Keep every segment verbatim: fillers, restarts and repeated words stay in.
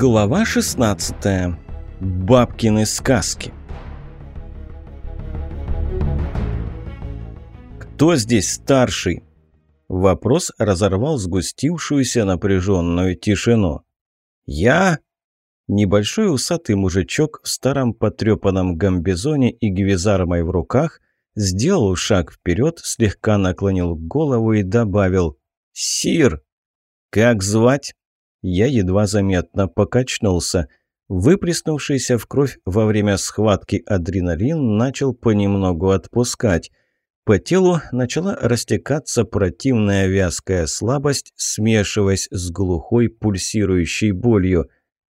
Глава шестнадцатая. Бабкины сказки. «Кто здесь старший?» Вопрос разорвал сгустившуюся напряженную тишину. «Я?» Небольшой усатый мужичок в старом потрепанном гамбизоне и гвизармой в руках сделал шаг вперед, слегка наклонил голову и добавил: «Сир!» «Как звать?» Я едва заметно покачнулся. Выплеснувшийся в кровь во время схватки адреналин начал понемногу отпускать. По телу начала растекаться противная вязкая слабость, смешиваясь с глухой пульсирующей болью.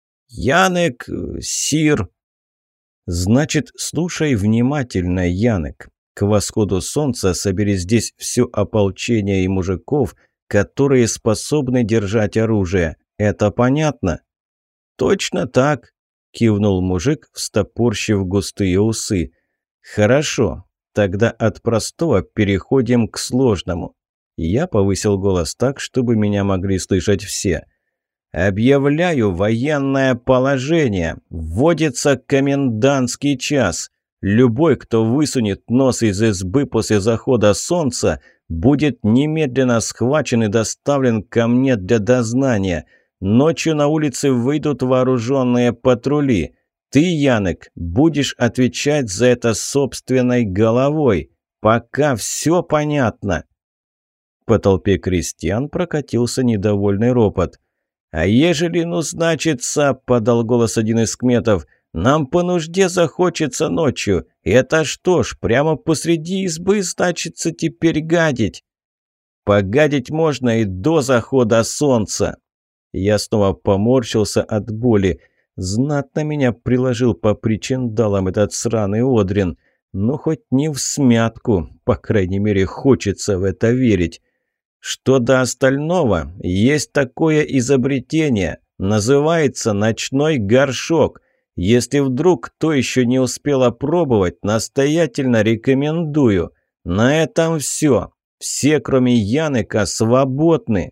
«Янек, сир!» «Значит, слушай внимательно, Янек. К восходу солнца собери здесь все ополчение и мужиков, которые способны держать оружие. Это понятно?» «Точно так», – кивнул мужик, встопорщив густые усы. «Хорошо, тогда от простого переходим к сложному». Я повысил голос так, чтобы меня могли слышать все. «Объявляю военное положение. Вводится комендантский час. Любой, кто высунет нос из избы после захода солнца, будет немедленно схвачен и доставлен ко мне для дознания. Ночью на улице выйдут вооруженные патрули. Ты, Янек, будешь отвечать за это собственной головой. Пока все понятно». По толпе крестьян прокатился недовольный ропот. «А ежели, ну, значится, — подал голос один из кметов, — нам по нужде захочется ночью. Это что ж, прямо посреди избы, значится, теперь гадить?» «Погадить можно и до захода солнца». Я снова поморщился от боли. Знатно меня приложил по причиндалам этот сраный Одрин. Ну, хоть не всмятку, по крайней мере, хочется в это верить. Что до остального, есть такое изобретение. Называется «ночной горшок». Если вдруг кто еще не успел опробовать, настоятельно рекомендую. На этом все. Все, кроме Янека, свободны.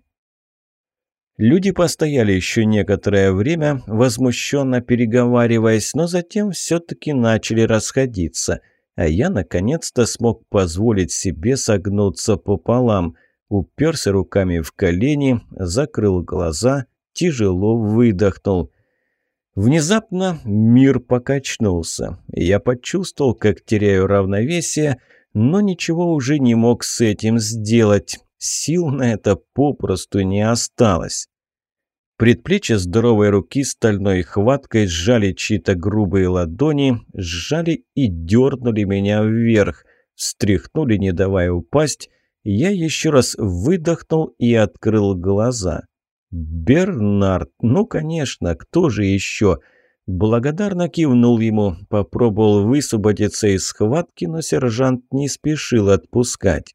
Люди постояли еще некоторое время, возмущенно переговариваясь, но затем все-таки начали расходиться, а я наконец-то смог позволить себе согнуться пополам, уперся руками в колени, закрыл глаза, тяжело выдохнул. Внезапно мир покачнулся. Я почувствовал, как теряю равновесие, но ничего уже не мог с этим сделать. Сил на это попросту не осталось. Предплечья здоровой руки стальной хваткой сжали чьи-то грубые ладони, сжали и дернули меня вверх, встряхнули, не давая упасть. Я еще раз выдохнул и открыл глаза. «Бернард, ну, конечно, кто же еще?» Благодарно кивнул ему, попробовал высвободиться из схватки, но сержант не спешил отпускать.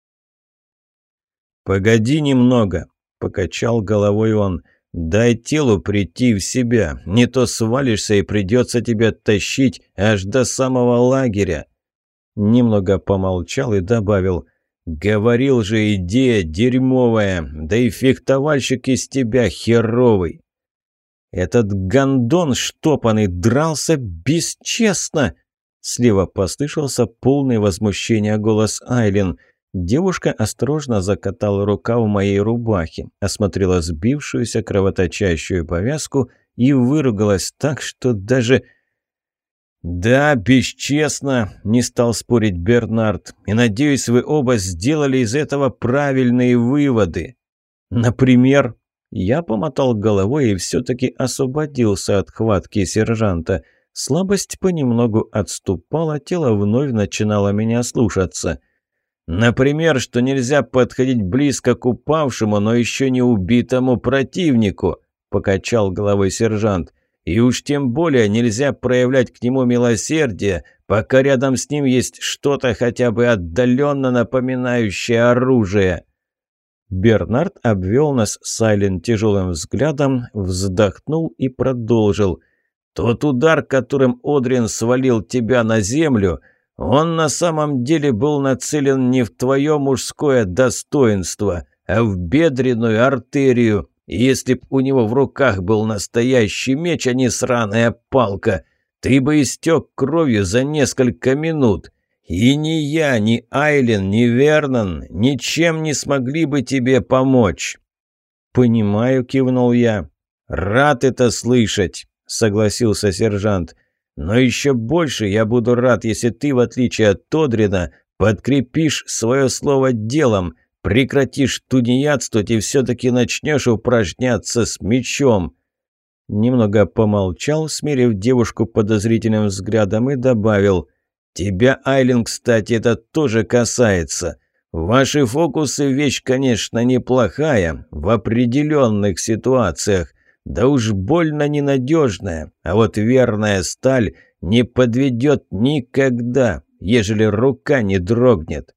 «Погоди немного», — покачал головой он. «Дай телу прийти в себя, не то свалишься и придется тебя тащить аж до самого лагеря». Немного помолчал и добавил: «Говорил же, идея дерьмовая, да и фехтовальщик из тебя херовый». «Этот гондон штопанный дрался бесчестно!» Слева послышался полный возмущения голос Айлин. Девушка осторожно закатала рукав моей рубахи, осмотрела сбившуюся кровоточащую повязку и выругалась так, что даже... «Да, бесчестно», — не стал спорить Бернард. «И надеюсь, вы оба сделали из этого правильные выводы». «Например?» Я помотал головой и все-таки освободился от хватки сержанта. Слабость понемногу отступала, тело вновь начинало меня слушаться. «Например, что нельзя подходить близко к упавшему, но еще не убитому противнику», — покачал головой сержант. «И уж тем более нельзя проявлять к нему милосердие, пока рядом с ним есть что-то хотя бы отдаленно напоминающее оружие». Бернард обвел нас с Айлен тяжелым взглядом, вздохнул и продолжил. «Тот удар, которым Одрин свалил тебя на землю, он на самом деле был нацелен не в твое мужское достоинство, а в бедренную артерию, И если б у него в руках был настоящий меч, а не сраная палка, ты бы истек кровью за несколько минут. И ни я, ни Айлен, ни Вернон ничем не смогли бы тебе помочь». «Понимаю», — кивнул я. «Рад это слышать», — согласился сержант. «Но еще больше я буду рад, если ты, в отличие от Тодрина, подкрепишь свое слово делом, прекратишь тунеядствовать и все-таки начнешь упражняться с мечом». Немного помолчал, смерив девушку подозрительным взглядом, и добавил: «Тебя, Айлен, кстати, это тоже касается. Ваши фокусы — вещь, конечно, неплохая, в определенных ситуациях, да уж больно ненадежная, а вот верная сталь не подведет никогда, ежели рука не дрогнет».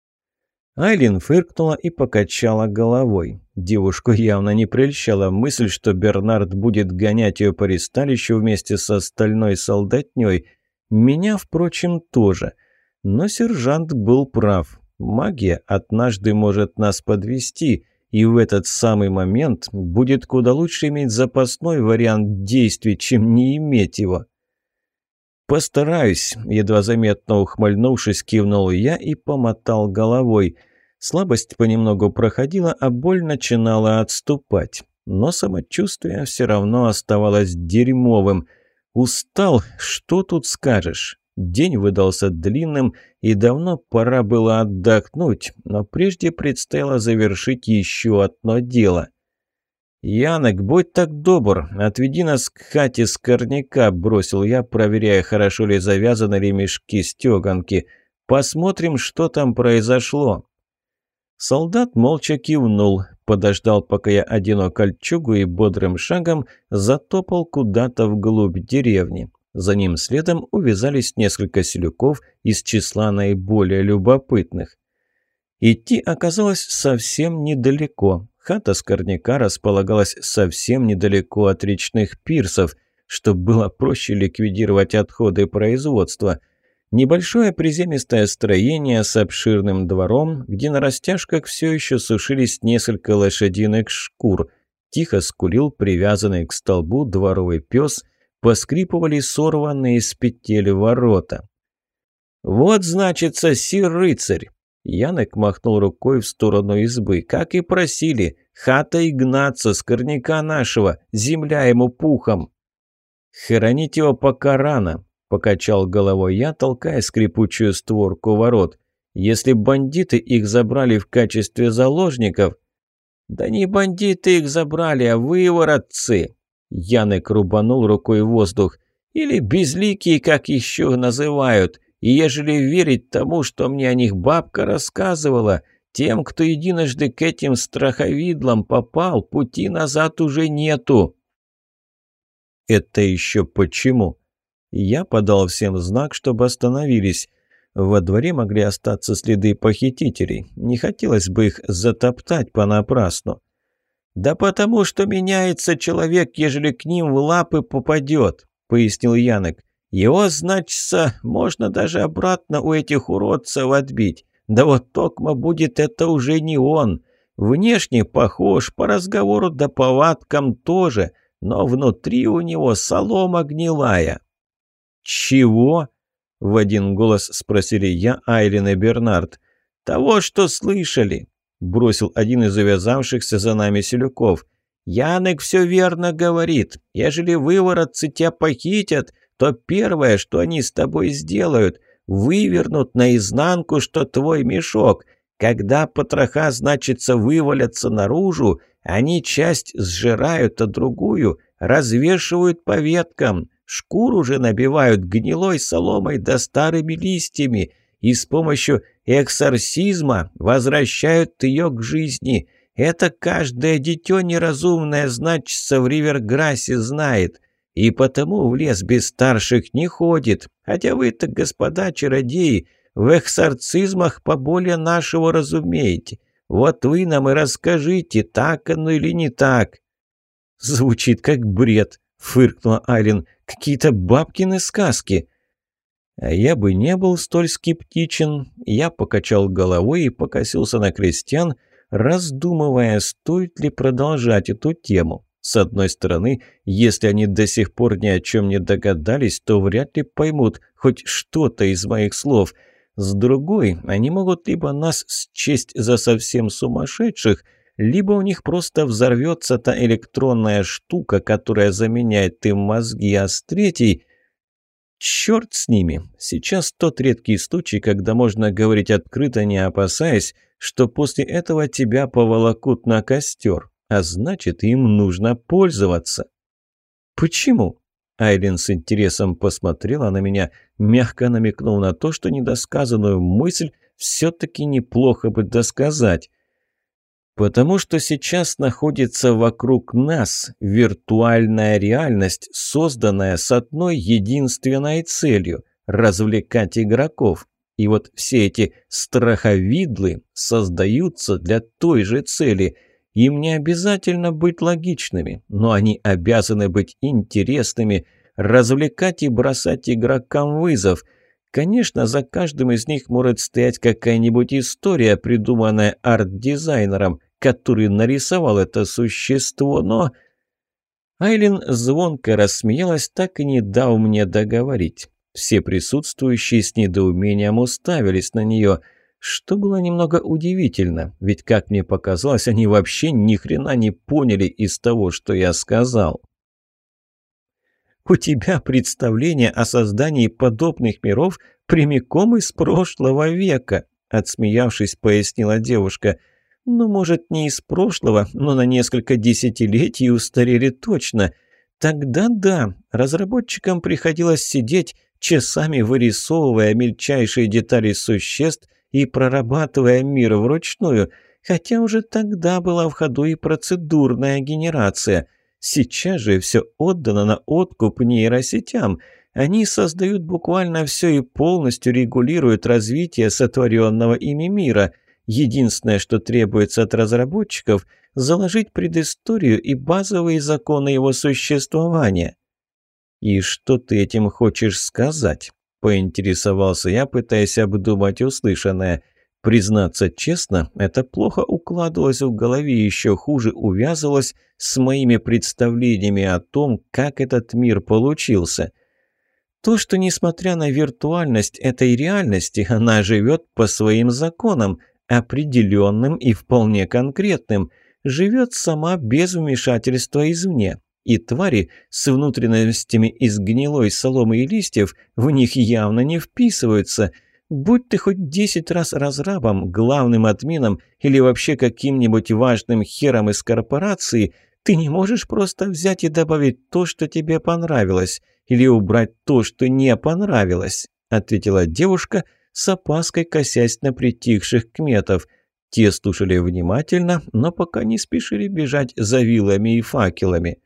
Айлин фыркнула и покачала головой. Девушку явно не прельщала мысль, что Бернард будет гонять ее по ристалищу вместе с остальной солдатней. Меня, впрочем, тоже. Но сержант был прав. Магия однажды может нас подвести, и в этот самый момент будет куда лучше иметь запасной вариант действий, чем не иметь его. «Постараюсь», — едва заметно ухмыльнувшись, кивнул я и помотал головой. Слабость понемногу проходила, а боль начинала отступать. Но самочувствие все равно оставалось дерьмовым. Устал, что тут скажешь. День выдался длинным, и давно пора было отдохнуть, но прежде предстояло завершить еще одно дело. «Янок, будь так добр, отведи нас к хате скорняка», — бросил я, проверяя, хорошо ли завязаны ремешки стеганки. «Посмотрим, что там произошло». Солдат молча кивнул, подождал, пока я одену кольчугу, и бодрым шагом затопал куда-то вглубь деревни. За ним следом увязались несколько селюков из числа наиболее любопытных. Идти оказалось совсем недалеко. Хата скорняка располагалась совсем недалеко от речных пирсов, чтобы было проще ликвидировать отходы производства. Небольшое приземистое строение с обширным двором, где на растяжках все еще сушились несколько лошадиных шкур. Тихо скулил привязанный к столбу дворовый пес, поскрипывали сорванные с петель ворота. «Вот, значится, сир-рыцарь!» Янок махнул рукой в сторону избы. «Как и просили, хата Игнаца, скорняка нашего, земля ему пухом!» «Хоронить его пока рано», — покачал головой я, толкая скрипучую створку ворот. «Если бандиты их забрали в качестве заложников...» «Да не бандиты их забрали, а выворотцы!» Янек рубанул рукой в воздух. «Или безликие, как еще называют. И ежели верить тому, что мне о них бабка рассказывала, тем, кто единожды к этим страховидлам попал, пути назад уже нету». «Это еще почему?» Я подал всем знак, чтобы остановились. Во дворе могли остаться следы похитителей. Не хотелось бы их затоптать понапрасну. «Да потому что меняется человек, ежели к ним в лапы попадет», — пояснил Янок. «Его, значится, можно даже обратно у этих уродцев отбить. Да вот токмо будет это уже не он. Внешне похож, по разговору да повадкам тоже, но внутри у него солома гнилая». «Чего?» — в один голос спросили я, Айлен и Бернард. «Того, что слышали», — бросил один из увязавшихся за нами селюков. «Янек все верно говорит. Ежели выворотцы тебя похитят, то первое, что они с тобой сделают, вывернут наизнанку, что твой мешок. Когда потроха, значится, вывалятся наружу, они часть сжирают, а другую развешивают по веткам. Шкуру же набивают гнилой соломой да старыми листьями и с помощью эксорсизма возвращают ее к жизни. Это каждое дитё неразумное, значится, в Риверграссе знает. И потому в лес без старших не ходит. Хотя вы-то, господа чародеи, в эксорцизмах поболее нашего разумеете. Вот вы нам и расскажите, так оно или не так». «Звучит как бред», — фыркнула Айлен. «Какие-то бабкины сказки». А я бы не был столь скептичен. Я покачал головой и покосился на крестьян, раздумывая, стоит ли продолжать эту тему. С одной стороны, если они до сих пор ни о чем не догадались, то вряд ли поймут хоть что-то из моих слов. С другой, они могут либо нас счесть за совсем сумасшедших, либо у них просто взорвется та электронная штука, которая заменяет им мозги, а с третьей... Черт с ними! Сейчас тот редкий случай, когда можно говорить открыто, не опасаясь, что после этого тебя поволокут на костер, а значит, им нужно пользоваться. Почему? Айлин с интересом посмотрела на меня, мягко намекнув на то, что недосказанную мысль все-таки неплохо бы досказать. Потому что сейчас находится вокруг нас виртуальная реальность, созданная с одной единственной целью – развлекать игроков. И вот все эти страховидлы создаются для той же цели. Им не обязательно быть логичными, но они обязаны быть интересными, развлекать и бросать игрокам вызов. Конечно, за каждым из них может стоять какая-нибудь история, придуманная арт-дизайнером, который нарисовал это существо, но... Айлин звонко рассмеялась, так и не дав мне договорить. Все присутствующие с недоумением уставились на нее, что было немного удивительно, ведь, как мне показалось, они вообще ни хрена не поняли из того, что я сказал. «У тебя представление о создании подобных миров прямиком из прошлого века», отсмеявшись, пояснила девушка. «Ну, может, не из прошлого, но на несколько десятилетий устарели точно. Тогда да, разработчикам приходилось сидеть, часами вырисовывая мельчайшие детали существ и прорабатывая мир вручную, хотя уже тогда была в ходу и процедурная генерация. Сейчас же все отдано на откуп нейросетям. Они создают буквально все и полностью регулируют развитие сотворенного ими мира. Единственное, что требуется от разработчиков – заложить предысторию и базовые законы его существования». «И что ты этим хочешь сказать?» – поинтересовался я, пытаясь обдумать услышанное. Признаться честно, это плохо укладывалось в голове и еще хуже увязывалось с моими представлениями о том, как этот мир получился. То, что, несмотря на виртуальность этой реальности, она живет по своим законам, определенным и вполне конкретным, живет сама без вмешательства извне. И твари с внутренностями из гнилой соломы и листьев в них явно не вписываются. Будь ты хоть десять раз разрабом, главным админом или вообще каким-нибудь важным хером из корпорации, ты не можешь просто взять и добавить то, что тебе понравилось, или убрать то, что не понравилось, ответила девушка, с опаской косясь на притихших кметов. Те слушали внимательно, но пока не спешили бежать за вилами и факелами.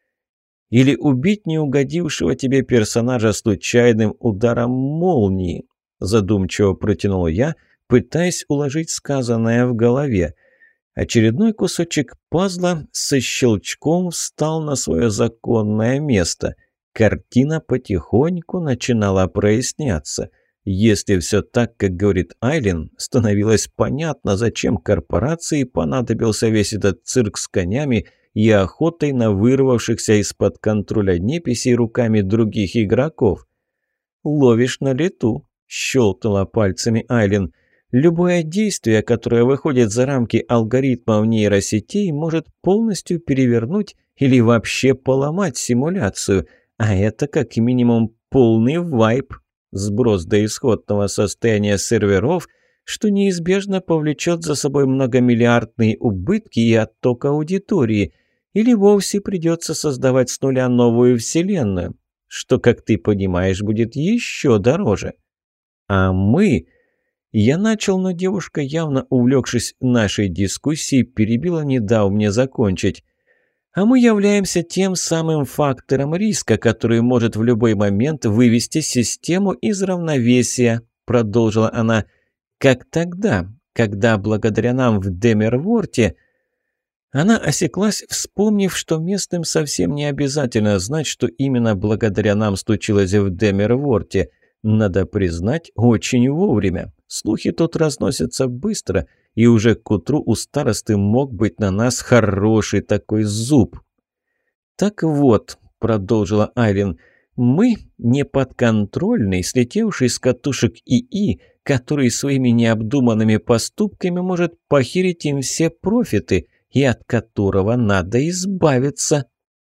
Или убить неугодившего тебе персонажа случайным ударом молнии, задумчиво протянул я, пытаясь уложить сказанное в голове. Очередной кусочек пазла со щелчком встал на свое законное место. Картина потихоньку начинала проясняться. Если все так, как говорит Айлин, становилось понятно, зачем корпорации понадобился весь этот цирк с конями и охотой на вырвавшихся из-под контроля неписей руками других игроков. «Ловишь на лету», – щелкнула пальцами Айлин. «Любое действие, которое выходит за рамки алгоритмов нейросетей, может полностью перевернуть или вообще поломать симуляцию, а это как минимум полный вайп, сброс до исходного состояния серверов, что неизбежно повлечет за собой многомиллиардные убытки и отток аудитории, или вовсе придется создавать с нуля новую вселенную, что, как ты понимаешь, будет еще дороже. А мы...» Я начал, но девушка, явно увлекшись нашей дискуссией, перебила, не дав мне закончить. «А мы являемся тем самым фактором риска, который может в любой момент вывести систему из равновесия», – продолжила она. «Как тогда, когда благодаря нам в Демерворте...» Она осеклась, вспомнив, что местным совсем не обязательно знать, что именно благодаря нам случилось в Демерворте. Надо признать, очень вовремя. Слухи тут разносятся быстро, и уже к утру у старосты мог быть на нас хороший такой зуб. «Так вот», — продолжила Айлин, — «мы неподконтрольный, слетевший с катушек ИИ, который своими необдуманными поступками может похерить им все профиты, и от которого надо избавиться».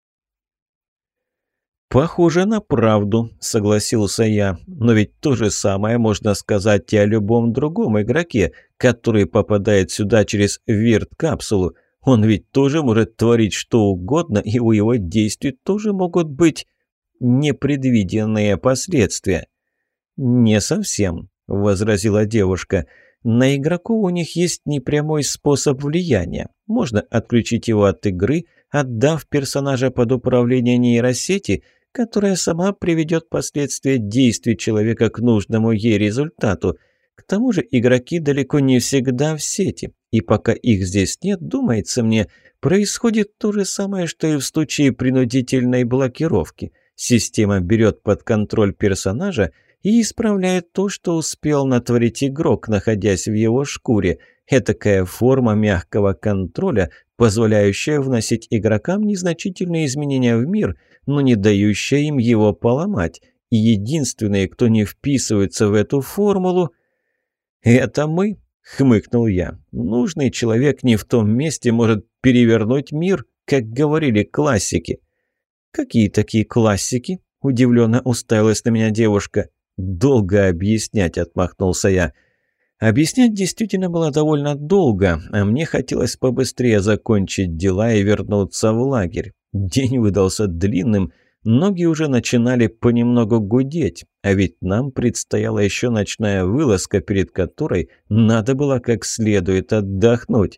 «Похоже на правду», — согласился я. «Но ведь то же самое можно сказать и о любом другом игроке, который попадает сюда через вирт-капсулу. Он ведь тоже может творить что угодно, и у его действий тоже могут быть непредвиденные последствия». «Не совсем», — возразила девушка. «На игроков у них есть непрямой способ влияния. Можно отключить его от игры, отдав персонажа под управление нейросети, которая сама приведет последствия действий человека к нужному ей результату. К тому же игроки далеко не всегда в сети, и пока их здесь нет, думается мне, происходит то же самое, что и в случае принудительной блокировки. Система берет под контроль персонажа и исправляет то, что успел натворить игрок, находясь в его шкуре. Этакая форма мягкого контроля, позволяющая вносить игрокам незначительные изменения в мир, но не дающая им его поломать. И единственные, кто не вписывается в эту формулу, «это мы», — хмыкнул я. «Нужный человек не в том месте может перевернуть мир, как говорили классики». «Какие такие классики?» — удивленно уставилась на меня девушка. «Долго объяснять», — отмахнулся я. Объяснять действительно было довольно долго, а мне хотелось побыстрее закончить дела и вернуться в лагерь. День выдался длинным, ноги уже начинали понемногу гудеть, а ведь нам предстояла еще ночная вылазка, перед которой надо было как следует отдохнуть.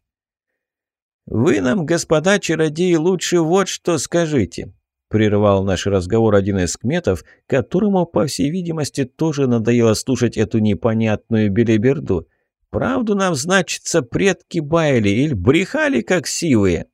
«Вы нам, господа чародеи, лучше вот что скажите», — прервал наш разговор один из кметов, которому, по всей видимости, тоже надоело слушать эту непонятную белиберду. «Правду нам, значится, предки баяли или брехали, как сивые?»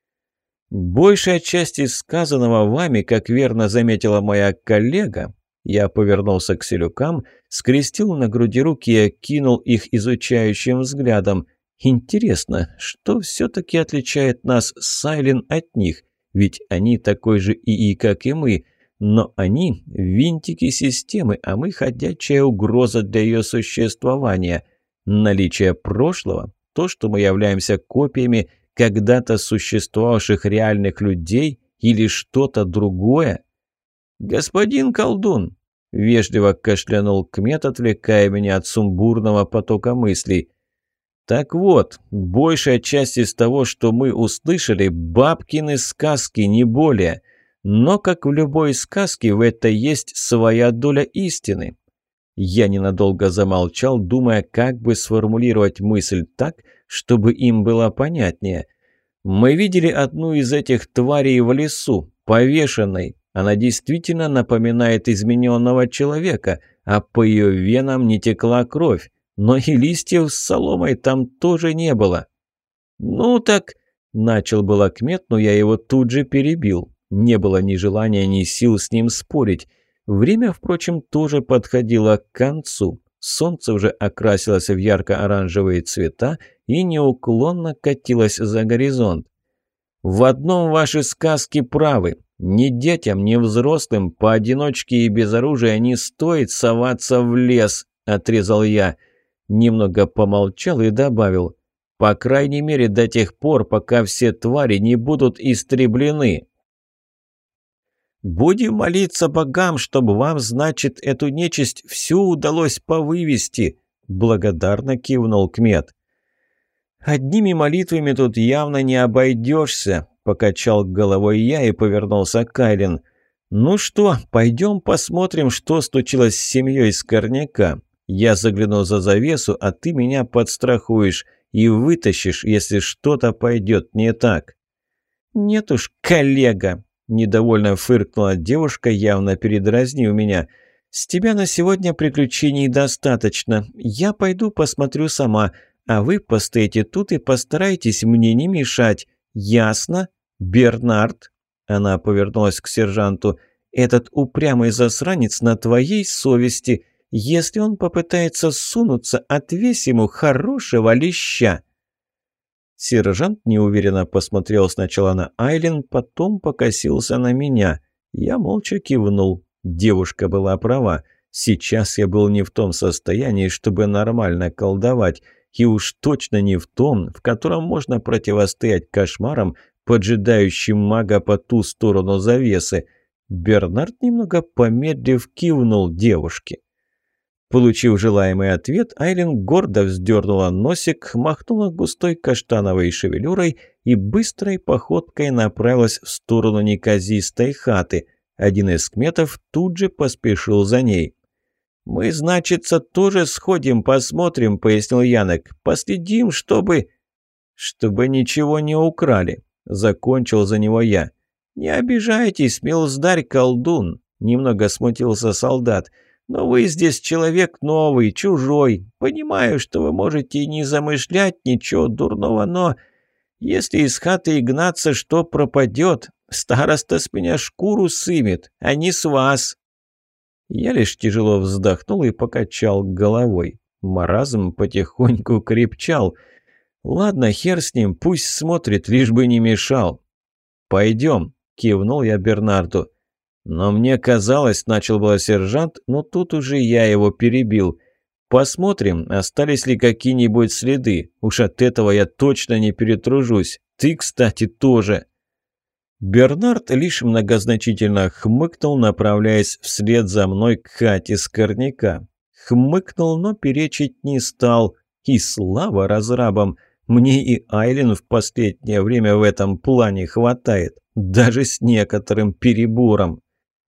«Большая часть из сказанного вами, как верно заметила моя коллега», я повернулся к селюкам, скрестил на груди руки и окинул их изучающим взглядом. «Интересно, что все-таки отличает нас с Айлин от них? Ведь они такой же ИИ, как и мы, но они – винтики системы, а мы – ходячая угроза для ее существования. Наличие прошлого, то, что мы являемся копиями когда-то существовавших реальных людей или что-то другое?» «Господин колдун!» – вежливо кашлянул кмет, отвлекая меня от сумбурного потока мыслей. «Так вот, большая часть из того, что мы услышали, бабкины сказки, не более. Но, как в любой сказке, в этой есть своя доля истины». Я ненадолго замолчал, думая, как бы сформулировать мысль так, чтобы им было понятнее. «Мы видели одну из этих тварей в лесу, повешенной. Она действительно напоминает измененного человека, а по ее венам не текла кровь. Но и листьев с соломой там тоже не было». «Ну так...» — начал было кмет, но я его тут же перебил. Не было ни желания, ни сил с ним спорить. Время, впрочем, тоже подходило к концу. Солнце уже окрасилось в ярко-оранжевые цвета и неуклонно катилось за горизонт. «В одном ваши сказки правы. Ни детям, ни взрослым, поодиночке и без оружия не стоит соваться в лес», — отрезал я. Немного помолчал и добавил: «по крайней мере до тех пор, пока все твари не будут истреблены». «Будем молиться богам, чтобы вам, значит, эту нечисть всю удалось повывести», — благодарно кивнул кмет. «Одними молитвами тут явно не обойдешься», — покачал головой я и повернулся к Айлин. «Ну что, пойдем посмотрим, что случилось с семьей Скорняка. Я загляну за завесу, а ты меня подстрахуешь и вытащишь, если что-то пойдет не так». «Нет уж, коллега», — недовольно фыркнула девушка, явно передразнив меня. «С тебя на сегодня приключений достаточно. Я пойду посмотрю сама, а вы постоите тут и постарайтесь мне не мешать. Ясно? Бернард?» Она повернулась к сержанту. «Этот упрямый засранец на твоей совести. Если он попытается сунуться, отвесь ему хорошего леща». Сержант неуверенно посмотрел сначала на Айлин, потом покосился на меня. Я молча кивнул. Девушка была права. Сейчас я был не в том состоянии, чтобы нормально колдовать. И уж точно не в том, в котором можно противостоять кошмарам, поджидающим мага по ту сторону завесы. Бернард, немного помедлив, кивнул девушке. Получив желаемый ответ, Айлин гордо вздернула носик, махнула густой каштановой шевелюрой и быстрой походкой направилась в сторону неказистой хаты. Один из кметов тут же поспешил за ней. «Мы, значится, тоже сходим, посмотрим», — пояснил Янок. «Последим, чтобы...» «Чтобы ничего не украли», — закончил за него я. «Не обижайтесь, милздарь колдун», — немного смутился солдат. «Но вы здесь человек новый, чужой. Понимаю, что вы можете и не замышлять ничего дурного, но если из хаты и гнаться, что пропадет? Староста с меня шкуру сымет, а не с вас». Я лишь тяжело вздохнул и покачал головой. Маразм потихоньку крепчал. «Ладно, хер с ним, пусть смотрит, лишь бы не мешал». «Пойдем», — кивнул я Бернарду. «Но мне казалось», — начал было сержант, но тут уже я его перебил. «Посмотрим, остались ли какие-нибудь следы. Уж от этого я точно не перетружусь. Ты, кстати, тоже». Бернард лишь многозначительно хмыкнул, направляясь вслед за мной к хате скорняка. Хмыкнул, но перечить не стал. И слава разрабам! Мне и Айлин в последнее время в этом плане хватает. Даже с некоторым перебором.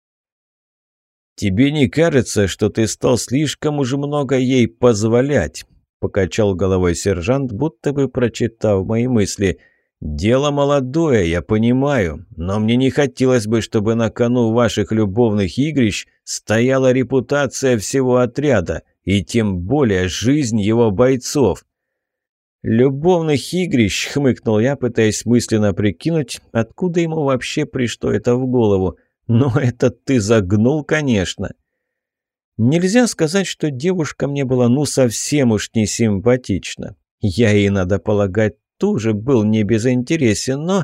«Тебе не кажется, что ты стал слишком уж много ей позволять?» — покачал головой сержант, будто бы прочитав мои мысли. «Дело молодое, я понимаю, но мне не хотелось бы, чтобы на кону ваших любовных игрищ стояла репутация всего отряда, и тем более жизнь его бойцов». «Любовных игрищ», — хмыкнул я, пытаясь мысленно прикинуть, откуда ему вообще пришло это в голову. «Но это ты загнул, конечно». Нельзя сказать, что девушка мне была ну совсем уж не симпатична. Я ей, надо полагать, тоже был не безинтересен, но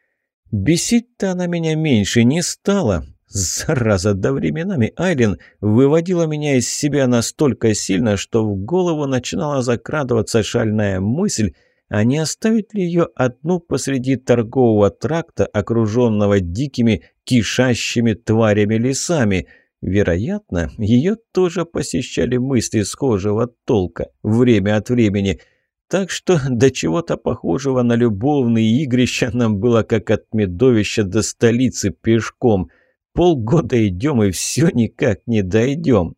бесить-то она меня меньше не стала. Зараза, да временами Айлин выводила меня из себя настолько сильно, что в голову начинала закрадываться шальная мысль, а не оставить ли ее одну посреди торгового тракта, окруженного дикими, кишащими тварями лесами. Вероятно, ее тоже посещали мысли схожего толка время от времени. Так что до чего-то похожего на любовные игрища нам было как от медовища до столицы пешком. Полгода идем и все никак не дойдем.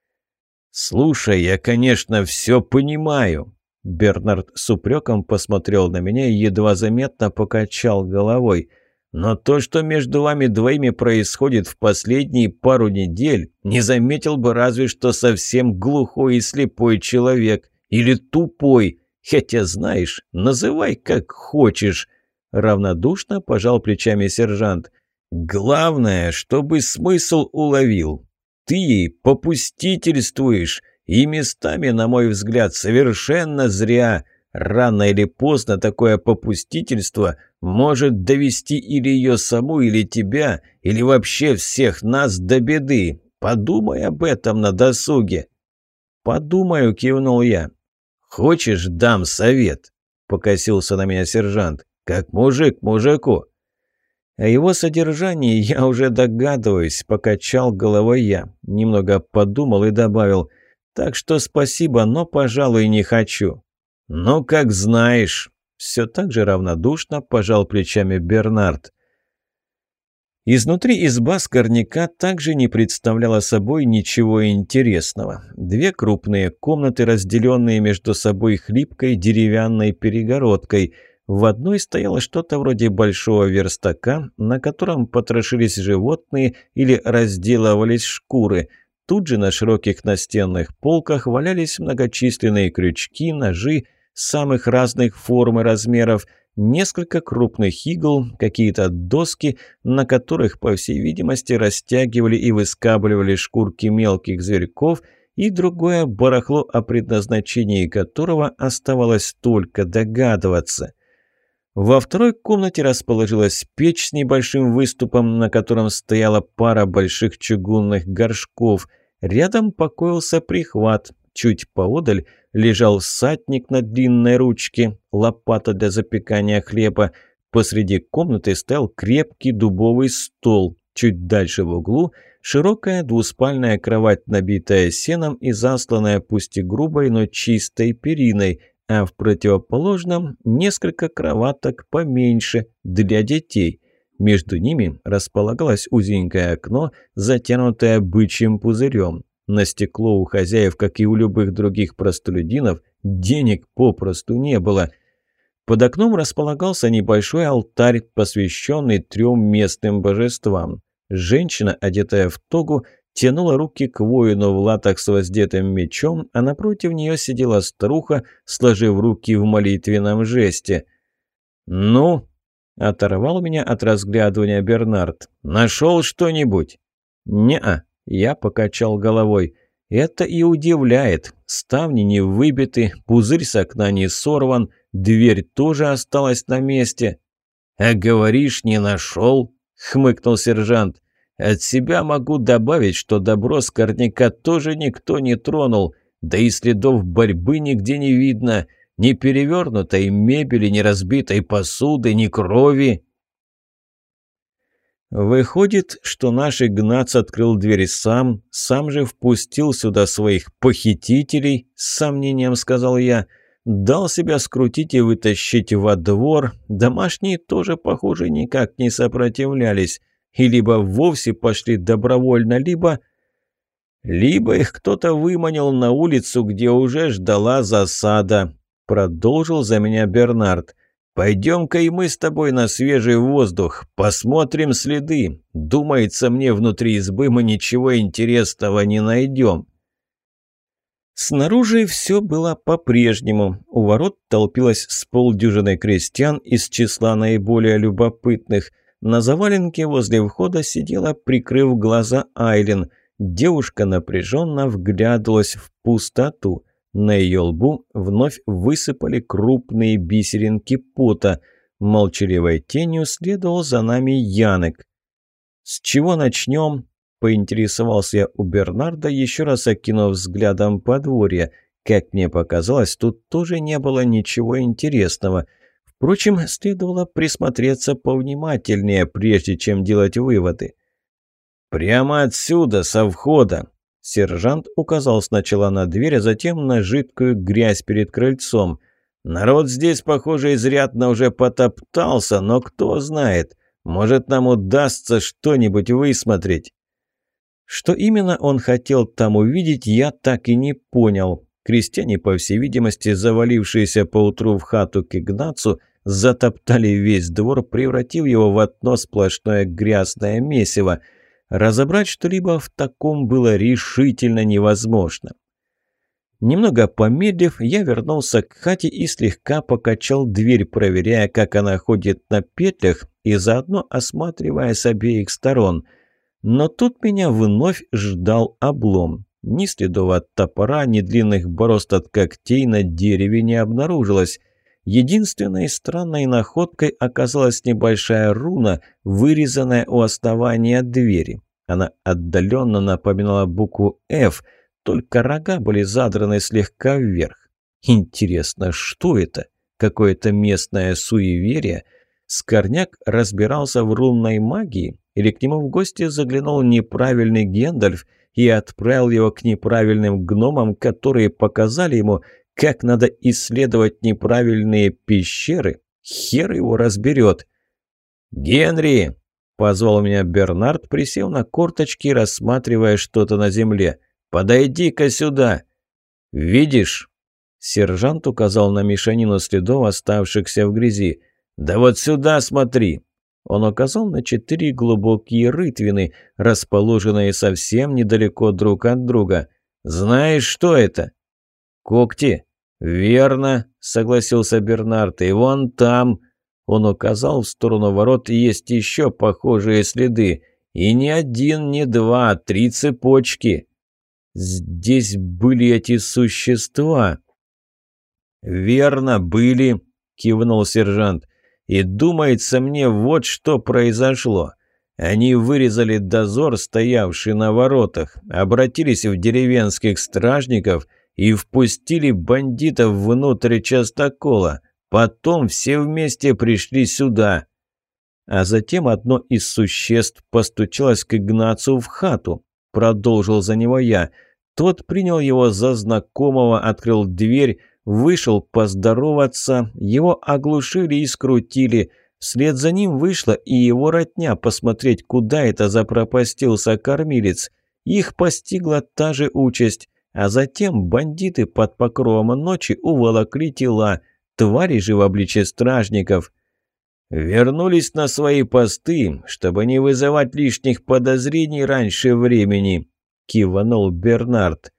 «Слушай, я, конечно, все понимаю». Бернард с упреком посмотрел на меня и едва заметно покачал головой. «Но то, что между вами двоими происходит в последние пару недель, не заметил бы разве что совсем глухой и слепой человек. Или тупой. Хотя, знаешь, называй как хочешь». Равнодушно пожал плечами сержант. «Главное, чтобы смысл уловил. Ты ей попустительствуешь, и местами, на мой взгляд, совершенно зря. Рано или поздно такое попустительство может довести или ее саму, или тебя, или вообще всех нас до беды. Подумай об этом на досуге». «Подумаю», — кивнул я. «Хочешь, дам совет?» — покосился на меня сержант. «Как мужик мужику». О его содержании я уже догадываюсь, покачал головой я. Немного подумал и добавил. «Так что спасибо, но, пожалуй, не хочу». «Ну, как знаешь», — все так же равнодушно пожал плечами Бернард. Изнутри изба скорняка также не представляла собой ничего интересного. Две крупные комнаты, разделенные между собой хлипкой деревянной перегородкой. В одной стояло что-то вроде большого верстака, на котором потрошились животные или разделывались шкуры. Тут же на широких настенных полках валялись многочисленные крючки, ножи самых разных форм и размеров, несколько крупных игл, какие-то доски, на которых, по всей видимости, растягивали и выскабливали шкурки мелких зверьков, и другое барахло, о предназначении которого оставалось только догадываться. Во второй комнате расположилась печь с небольшим выступом, на котором стояла пара больших чугунных горшков. Рядом покоился прихват. Чуть поодаль лежал ссатник на длинной ручке, лопата для запекания хлеба. Посреди комнаты стоял крепкий дубовый стол. Чуть дальше в углу широкая двуспальная кровать, набитая сеном и засланная пусть и грубой, но чистой периной, а в противоположном несколько кроваток поменьше для детей. Между ними располагалось узенькое окно, затянутое бычьим пузырем. На стекло у хозяев, как и у любых других простолюдинов, денег попросту не было. Под окном располагался небольшой алтарь, посвященный трем местным божествам. Женщина, одетая в тогу, тянула руки к воину в латах с воздетым мечом, а напротив нее сидела старуха, сложив руки в молитвенном жесте. «Ну?» – оторвал меня от разглядывания Бернард. «Нашел что-нибудь?» «Не-а», – я покачал головой. «Это и удивляет. Ставни не выбиты, пузырь с окна не сорван, дверь тоже осталась на месте». «А говоришь, не нашел?» – хмыкнул сержант. «От себя могу добавить, что добро с корняка тоже никто не тронул, да и следов борьбы нигде не видно, ни перевернутой мебели, ни разбитой посуды, ни крови». «Выходит, что наш Игнац открыл дверь сам, сам же впустил сюда своих похитителей», — с сомнением сказал я. «Дал себя скрутить и вытащить во двор. Домашние тоже, похоже, никак не сопротивлялись. И либо вовсе пошли добровольно, либо... Либо их кто-то выманил на улицу, где уже ждала засада», — продолжил за меня Бернард. «Пойдем-ка и мы с тобой на свежий воздух, посмотрим следы. Думается мне, внутри избы мы ничего интересного не найдем». Снаружи все было по-прежнему. У ворот толпилось с полдюжины крестьян из числа наиболее любопытных. На заваленке возле входа сидела, прикрыв глаза, Айлин. Девушка напряженно вглядывалась в пустоту. На ее лбу вновь высыпали крупные бисеринки пота. Молчаливой тенью следовал за нами Янек. «С чего начнем?» – поинтересовался я у Бернарда, еще раз окинув взглядом подворье. Как мне показалось, тут тоже не было ничего интересного. Впрочем, следовало присмотреться повнимательнее, прежде чем делать выводы. «Прямо отсюда, со входа!» Сержант указал сначала на дверь, а затем на жидкую грязь перед крыльцом. «Народ здесь, похоже, изрядно уже потоптался, но кто знает, может, нам удастся что-нибудь высмотреть». Что именно он хотел там увидеть, я так и не понял. Крестьяне, по всей видимости, завалившиеся поутру в хату к Игнацу, затоптали весь двор, превратив его в одно сплошное грязное месиво. Разобрать что-либо в таком было решительно невозможно. Немного помедлив, я вернулся к хате и слегка покачал дверь, проверяя, как она ходит на петлях, и заодно осматривая с обеих сторон. Но тут меня вновь ждал облом. Ни следов от топора, ни длинных борозд от когтей на дереве не обнаружилось. Единственной странной находкой оказалась небольшая руна, вырезанная у основания двери. Она отдаленно напоминала букву «Ф», только рога были задраны слегка вверх. Интересно, что это? Какое-то местное суеверие? Скорняк разбирался в рунной магии? Или к нему в гости заглянул неправильный Гендальф и отправил его к неправильным гномам, которые показали ему, как надо исследовать неправильные пещеры? Хер его разберет. «Генри!» – позвал меня Бернард, присев на корточки, рассматривая что-то на земле. «Подойди-ка сюда!» «Видишь?» – сержант указал на мешанину следов, оставшихся в грязи. «Да вот сюда смотри!» Он указал на четыре глубокие рытвины, расположенные совсем недалеко друг от друга. «Знаешь, что это?» «Когти?» «Верно», — согласился Бернард. «И вон там...» Он указал в сторону ворот, есть еще похожие следы. И не один, не два, а три цепочки. «Здесь были эти существа?» «Верно, были», — кивнул сержант. И думается мне, вот что произошло. Они вырезали дозор, стоявший на воротах, обратились в деревенских стражников и впустили бандитов внутрь частокола. Потом все вместе пришли сюда. А затем одно из существ постучалось к Игнацу в хату. Продолжил за него я. Тот принял его за знакомого, открыл дверь, вышел поздороваться, его оглушили и скрутили. Вслед за ним вышла и его родня посмотреть, куда это запропастился кормилец. Их постигла та же участь. А затем бандиты под покровом ночи уволокли тела, твари же в обличье стражников. Вернулись на свои посты, чтобы не вызывать лишних подозрений раньше времени, киванул Бернард.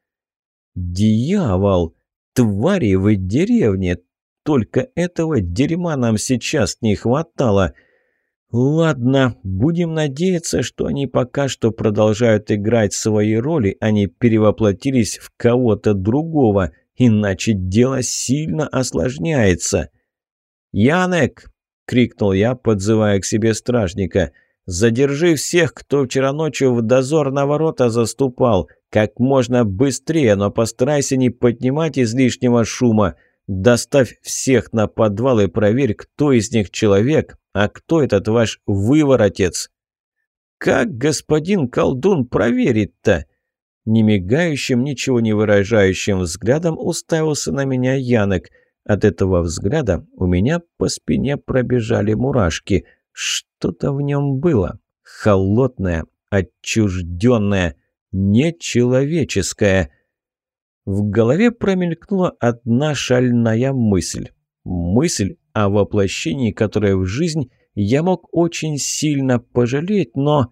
Дьявол! Твари в деревне! Только этого дерьма нам сейчас не хватало. Ладно, будем надеяться, что они пока что продолжают играть свои роли, а не перевоплотились в кого-то другого, иначе дело сильно осложняется. «Янек!» — крикнул я, подзывая к себе стражника. «Задержи всех, кто вчера ночью в дозор на ворота заступал. Как можно быстрее, но постарайся не поднимать излишнего шума. Доставь всех на подвал и проверь, кто из них человек, а кто этот ваш выворотец». «Как господин колдун проверит-то?» Немигающим, ничего не выражающим взглядом уставился на меня Янек. От этого взгляда у меня по спине пробежали мурашки. Что-то в нем было. Холодное, отчужденное, нечеловеческое. В голове промелькнула одна шальная мысль. Мысль, о воплощении которой в жизнь я мог очень сильно пожалеть, но...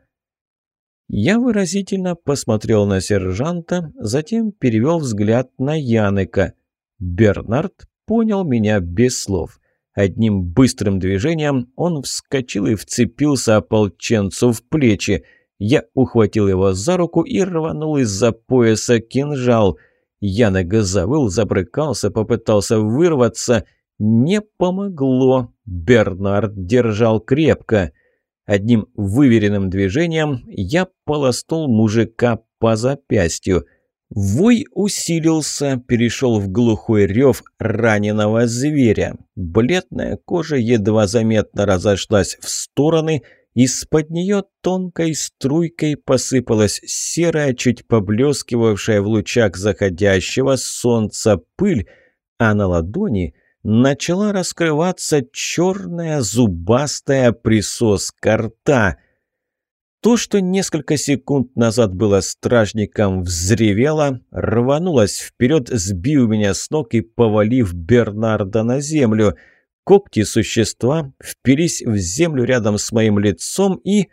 Я выразительно посмотрел на сержанта, затем перевел взгляд на Янека. Бернард понял меня без слов. Одним быстрым движением он вскочил и вцепился ополченцу в плечи. Я ухватил его за руку и рванул из-за пояса кинжал. Янек завыл, забрыкался, попытался вырваться. Не помогло. Бернард держал крепко. Одним выверенным движением я полоснул мужика по запястью. Вой усилился, перешел в глухой рев раненого зверя. Бледная кожа едва заметно разошлась в стороны, из-под нее тонкой струйкой посыпалась серая, чуть поблескивавшая в лучах заходящего солнца пыль, а на ладони начала раскрываться черная зубастая присоска рта. То, что несколько секунд назад было стражником, взревело, рванулось вперед, сбив меня с ног и повалив Бернарда на землю. Когти существа впились в землю рядом с моим лицом и...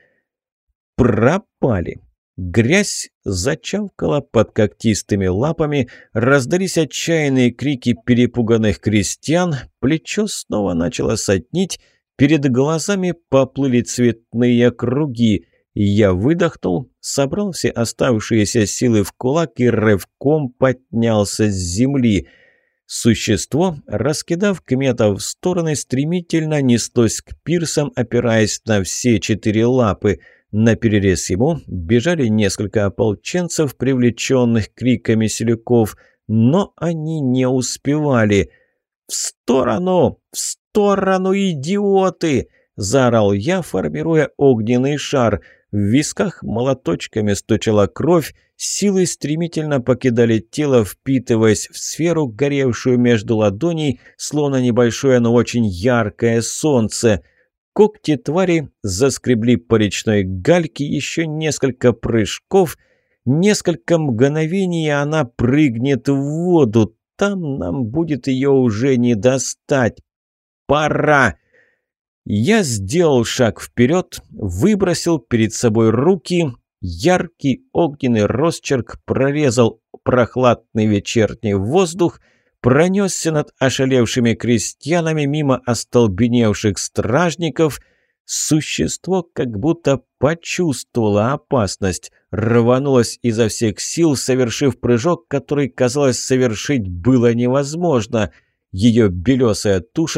пропали. Грязь зачавкала под когтистыми лапами, раздались отчаянные крики перепуганных крестьян, плечо снова начало соднить, перед глазами поплыли цветные круги. Я выдохнул, собрал все оставшиеся силы в кулак и рывком поднялся с земли. Существо, раскидав кметов в стороны, стремительно неслось к пирсам, опираясь на все четыре лапы. Наперерез ему бежали несколько ополченцев, привлеченных криками селюков, но они не успевали. «В сторону! В сторону, идиоты!» – заорал я, формируя огненный шар. В висках молоточками стучала кровь, силы стремительно покидали тело, впитываясь в сферу, горевшую между ладоней, словно небольшое, но очень яркое солнце. Когти твари заскребли по речной гальке, еще несколько прыжков, несколько мгновений, и она прыгнет в воду. Там нам будет ее уже не достать. Пора! Я сделал шаг вперед, выбросил перед собой руки. Яркий огненный росчерк прорезал прохладный вечерний воздух, пронесся над ошалевшими крестьянами мимо остолбеневших стражников. Существо как будто почувствовало опасность, рванулось изо всех сил, совершив прыжок, который, казалось, совершить было невозможно. Ее белесая туша с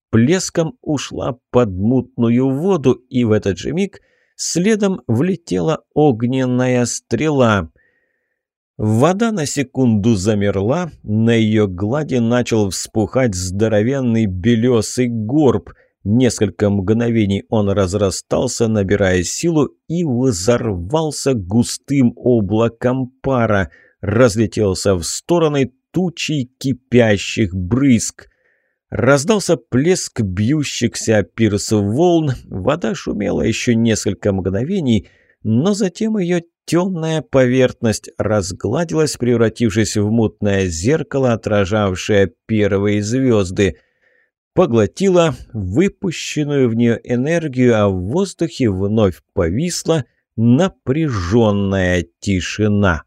плеском ушла под мутную воду, и в этот же миг следом влетела огненная стрела. Вода на секунду замерла, на ее глади начал вспухать здоровенный белесый горб. Несколько мгновений он разрастался, набирая силу, и взорвался густым облаком пара, разлетелся в стороны тучей кипящих брызг. Раздался плеск бьющихся о пирс волн, вода шумела еще несколько мгновений, но затем ее темная поверхность разгладилась, превратившись в мутное зеркало, отражавшее первые звезды. Поглотила выпущенную в нее энергию, а в воздухе вновь повисла напряженная тишина.